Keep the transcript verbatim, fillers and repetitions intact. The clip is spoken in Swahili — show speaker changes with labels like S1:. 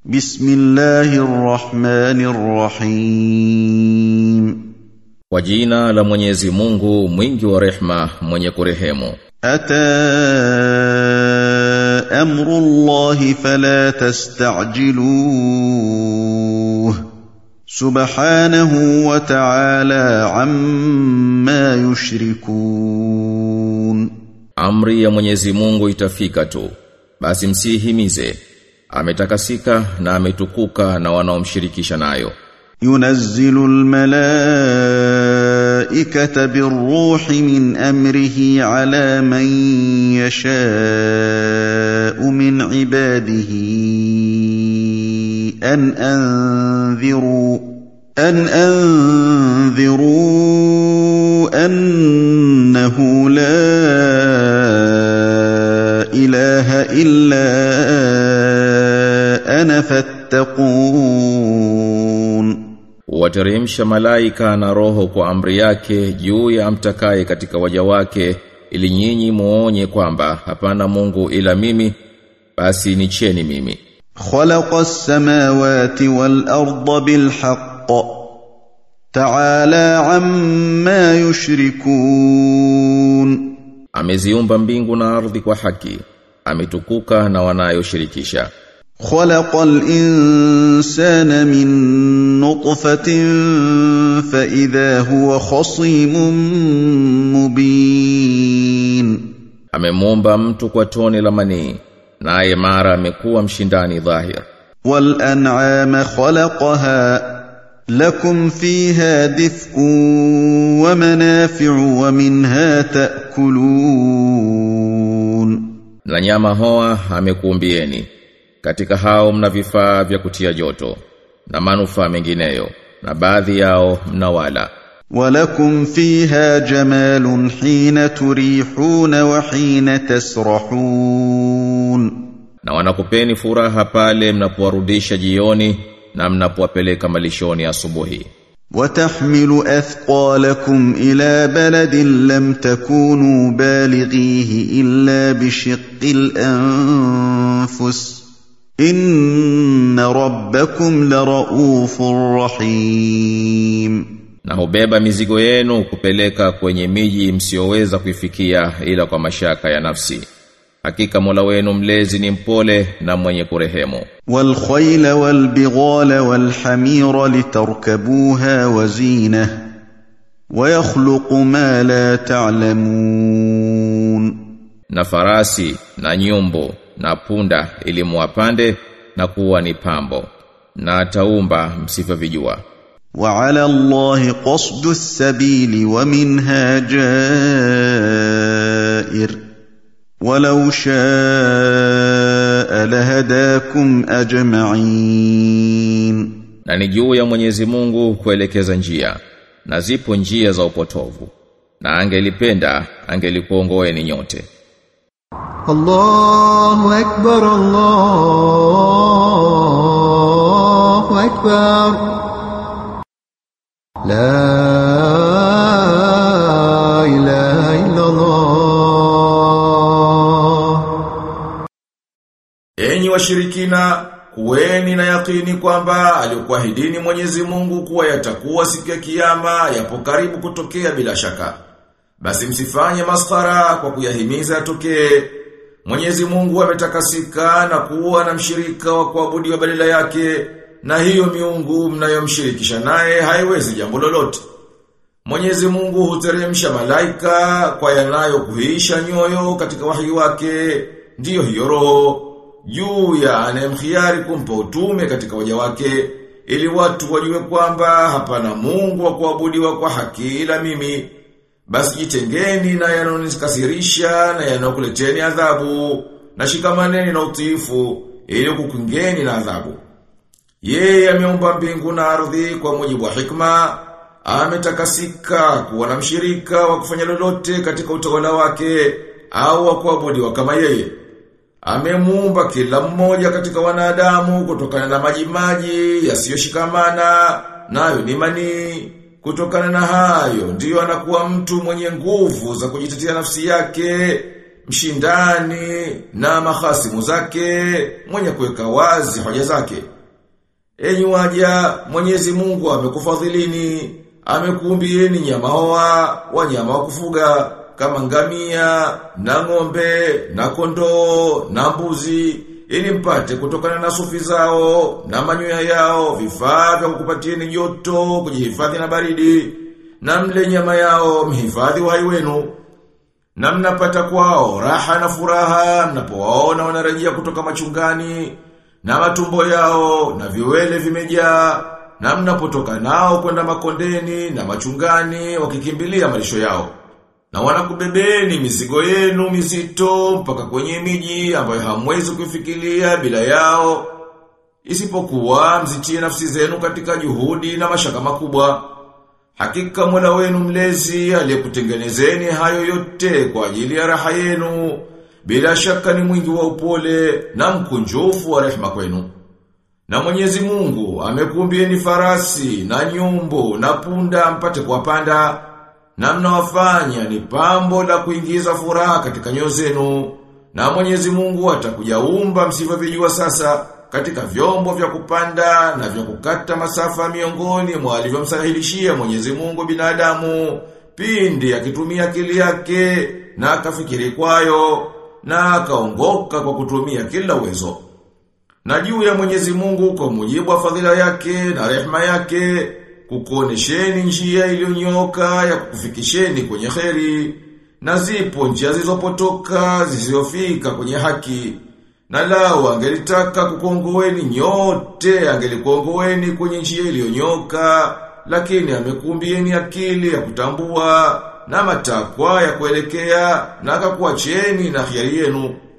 S1: Bismillahir Rahmanir Rahim.
S2: Kwa jina la Mwenyezi Mungu mwingi wa rehema mwenye kurehemu.
S1: Ata amrullahi fala tasta'jiluhu. Subhanahu wa ta'ala amma yushrikun.
S2: Amri ya Mwenyezi Mungu itafika tu, basi msihimize. Ametakasika na ametukuka na wanaomshirikisha nayo.
S1: Yunazzilul malaikata birruhi min amrihi ala man yasha'u min ibadihi an anziru an anziru annahu la ilaha illa ana fattaqun.
S2: Wateremsha malaika na roho kwa amri yake juu ya amtakaye katika waja wake, ili nyinyi muonye kwamba hapana Mungu ila mimi, basi nicheni mimi.
S1: Khalaqas samawati wal arda bil haqq ta'ala amma yushrikun.
S2: Ameziumba mbingu na ardhi kwa haki, ametukuka na wanayoshirikisha.
S1: Khalaqal insana min nutfatin fa idha huwa khasimun mubin.
S2: Amemuumba mtu kwa tone la manii, naye mara amekuwa mshindani dhahir.
S1: Wal an'ama khalaqaha lakum fiha dif'un wa manafi'u wa minha ta'kulun.
S2: Na nyama hoa amekuumbieni, katika hao mna vifaa vya kutia joto na manufaa mengineyo, na baadhi yao mnawala.
S1: Walakum fiha jamalun hina turihuna wa hina tasrahun.
S2: Na wanakupeni furaha pale mnapowarudisha jioni na mnapowapeleka malishoni asubuhi.
S1: وتحمل أثقالكم إلى بلد لم تكونوا بالغيه إلا بشق الأنفس إن ربكم لرؤوف رحيم.
S2: Na hubeba mizigo yenu kupeleka kwenye miji msioweza kuifikia ila kwa mashaka ya nafsi. Hakika Mola wenu mlezi ni mpole na mwenye kurehemu.
S1: Wal khayla wal bighala wal hamira litarkabuha wa zinah wa yakhluqu ma la ta'lamun.
S2: Na farasi na nyumbu na punda ili muwapande na kuwa ni pambo, na ataumba msivyovijua.
S1: Wa 'ala Allahi qasdu as-sabili wa minha ja'ir. ولو شاء لهداكم أجمعين.
S2: Na ni juu ya Mwenyezi Mungu kuelekeza njia, na zipo njia za upotovu, na angelipenda angelikuongoeni nyote.
S3: Allahu akbar, Allahu akbar. La ilaha illa Allah.
S4: Enyi washirikina, kuweni na yakini kwamba alikuahidini Mwenyezi Mungu kuwa yatakuwa siku ya kiyama yapo karibu kutokea bila shaka. Basi msifanye maskhara kwa kuyahimiza yatokee. Mwenyezi Mungu ametakasika na kuwa na mshirika wa kuabudiwa badala yake, na hiyo miungu mnayomshirikisha naye haiwezi jambo lolote. Mwenyezi Mungu huteremsha malaika kwa yanayokuhisha nyoyo katika wahi wake, ndiyo hiyo roho, juu ya anayemkhiari kumpa utume katika waja wake, ili watu wajue kwamba hapana Mungu wa kuabudiwa kwa haki ila mimi. Basi jitengeni na yanonikasirisha na yanokuleteni adhabu, na shikamaneni na utiifu ili kukungeni na adhabu. Yeye ameumba mbingu na ardhi kwa mujibu wa hikma, ametakasika kuwa na mshirika wa kufanya lolote katika utawala wake au wa kuabudiwa kama yeye. Amemuumba kila mmoja katika wanadamu kutokana na maji maji yasiyoshikamana, nayo ni manii. Kutokana na hayo ndiyo anakuwa mtu mwenye nguvu za kujitetea nafsi yake, mshindani na mahasimu zake, mwenye kuweka wazi hoja zake. Enyi waja, Mwenyezi Mungu amekufadhilini, amekuumbieni nyama hoa, wanyama wa kufuga kama ngamia, na ng'ombe, na kondoo, na mbuzi, ili mpate kutokana na sufi zao na manyoya yao vifaa vya kukupatieni joto, kujihifadhi na baridi, na mle nyama yao mhifadhi uhai wenu. Na mnapata kwao raha na furaha mnapowaona wanarejea kutoka machungani, na matumbo yao na viwele vimejaa, na mnapotoka nao kwenda makondeni na machungani wakikimbilia malisho yao. Na wanakubebeni mizigo yenu mizito mpaka kwenye miji ambayo hamwezi kufikiria bila yao, isipokuwa mzitie nafsi zenu katika juhudi na mashaka makubwa. Hakika Mola wenu mlezi aliyekutengenezeni hayo yote kwa ajili ya raha yenu, bila shaka ni mwingi wa upole na mkunjufu wa rehema kwenu. Na Mwenyezi Mungu amekuumbieni farasi na nyumbu na punda mpate kuwapanda, na mnawafanya ni pambo la kuingiza furaha katika nyoyo zenu. Na Mwenyezi Mungu atakujaumba msivyovijua sasa katika vyombo vya kupanda na vya kukata masafa miongoni mwa alivyomsahilishia Mwenyezi Mungu binadamu pindi akitumia akili yake na akafikiri kwayo na akaongoka kwa kutumia kila uwezo. Na juu ya Mwenyezi Mungu kwa mujibu wa fadhila yake na rehema yake kukuonesheni njia iliyonyoka ya kukufikisheni kwenye kheri, na zipo njia zilizopotoka zisizofika kwenye haki. Na lao angelitaka kukuongoeni nyote, angelikuongoeni kwenye njia iliyonyoka, lakini amekumbieni akili ya kutambua na matakwa ya kuelekea, na akakuacheni na hiari yenu.